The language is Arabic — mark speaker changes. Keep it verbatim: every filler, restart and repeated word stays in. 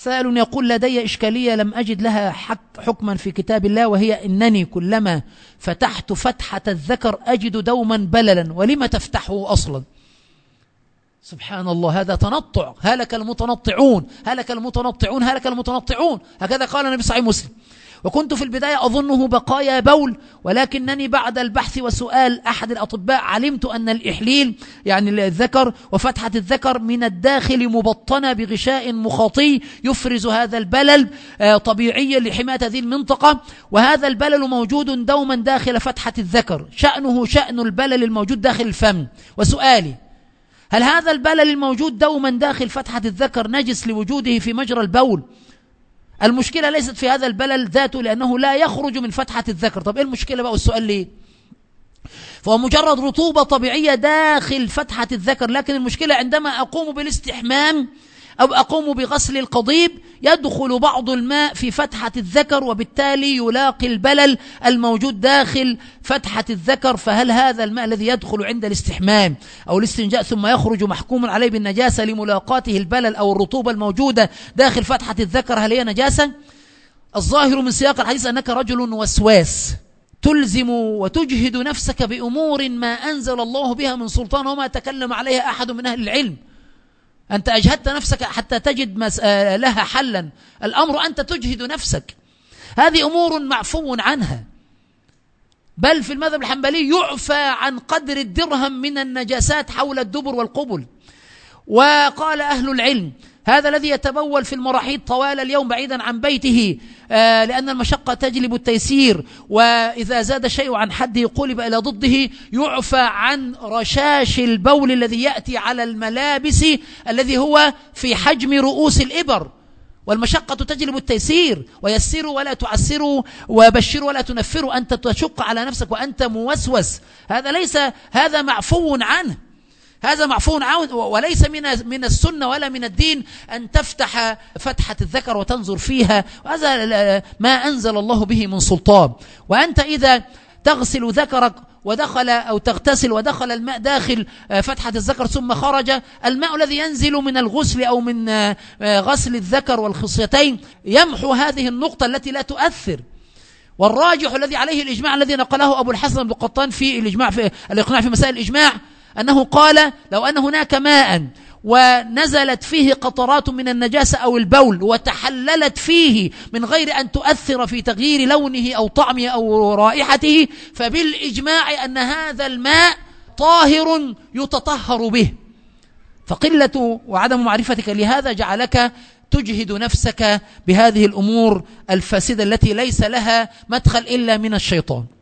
Speaker 1: سائل يقول: لدي إشكالية لم أجد لها حق حكما في كتاب الله، وهي إنني كلما فتحت فتحة الذكر أجد دوما بللا، ولم تفتحه أصلا؟ سبحان الله، هذا تنطع. هلك المتنطعون هلك المتنطعون هلك المتنطعون، هكذا قال النبي صحيح مسلم. وكنت في البداية أظنه بقايا بول، ولكنني بعد البحث وسؤال أحد الأطباء علمت أن الإحليل يعني الذكر وفتحة الذكر من الداخل مبطنة بغشاء مخاطي يفرز هذا البلل طبيعيا لحماية هذه المنطقة، وهذا البلل موجود دوما داخل فتحة الذكر، شأنه شأن البلل الموجود داخل الفم. وسؤالي: هل هذا البلل الموجود دوما داخل فتحة الذكر نجس لوجوده في مجرى البول؟ المشكلة ليست في هذا البلل ذاته، لأنه لا يخرج من فتحة الذكر. طب إيه المشكلة بقى والسؤال ليه؟ فهو مجرد رطوبة طبيعية داخل فتحة الذكر، لكن المشكلة عندما أقوم بالاستحمام أو أقوم بغسل القضيب يدخل بعض الماء في فتحة الذكر، وبالتالي يلاقي البلل الموجود داخل فتحة الذكر. فهل هذا الماء الذي يدخل عند الاستحمام أو الاستنجاء ثم يخرج محكوم عليه بالنجاسة لملاقاته البلل أو الرطوبة الموجودة داخل فتحة الذكر، هل هي نجاسة؟ الظاهر من سياق الحديث أنك رجل وسواس تلزم وتجهد نفسك بأمور ما أنزل الله بها من سلطان وما تكلم عليها أحد من أهل العلم. أنت أجهدت نفسك حتى تجد لها حلا، الأمر أنت تجهد نفسك. هذه أمور معفو عنها، بل في المذهب الحنبلي يعفى عن قدر الدرهم من النجاسات حول الدبر والقبل. وقال أهل العلم: هذا الذي يتبول في المراحيض طوال اليوم بعيدا عن بيته آه لأن المشقة تجلب التيسير، وإذا زاد شيء عن حده قلب إلى ضده، يعفى عن رشاش البول الذي يأتي على الملابس الذي هو في حجم رؤوس الإبر. والمشقة تجلب التيسير، ويسروا ولا تعسروا وبشروا ولا تنفروا. أنت تشق على نفسك وأنت موسوس، هذا ليس هذا معفو عنه هذا معفو عنه وليس من من السنة ولا من الدين أن تفتح فتحة الذكر وتنظر فيها، وهذا ما أنزل الله به من سلطان. وأنت إذا تغسل ذكرك ودخل أو تغتسل ودخل الماء داخل فتحة الذكر ثم خرج، الماء الذي ينزل من الغسل أو من غسل الذكر والخصيتين يمحو هذه النقطة التي لا تؤثر. والراجح الذي عليه الإجماع الذي نقله أبو الحسن بن قطان في الإجماع في الإقناع في مسائل الإجماع، أنه قال: لو أن هناك ماء ونزلت فيه قطرات من النجاسة أو البول وتحللت فيه من غير أن تؤثر في تغيير لونه أو طعمه أو رائحته، فبالإجماع أن هذا الماء طاهر يتطهر به. فقلة وعدم معرفتك لهذا جعلك تجهد نفسك بهذه الأمور الفاسدة التي ليس لها مدخل إلا من الشيطان.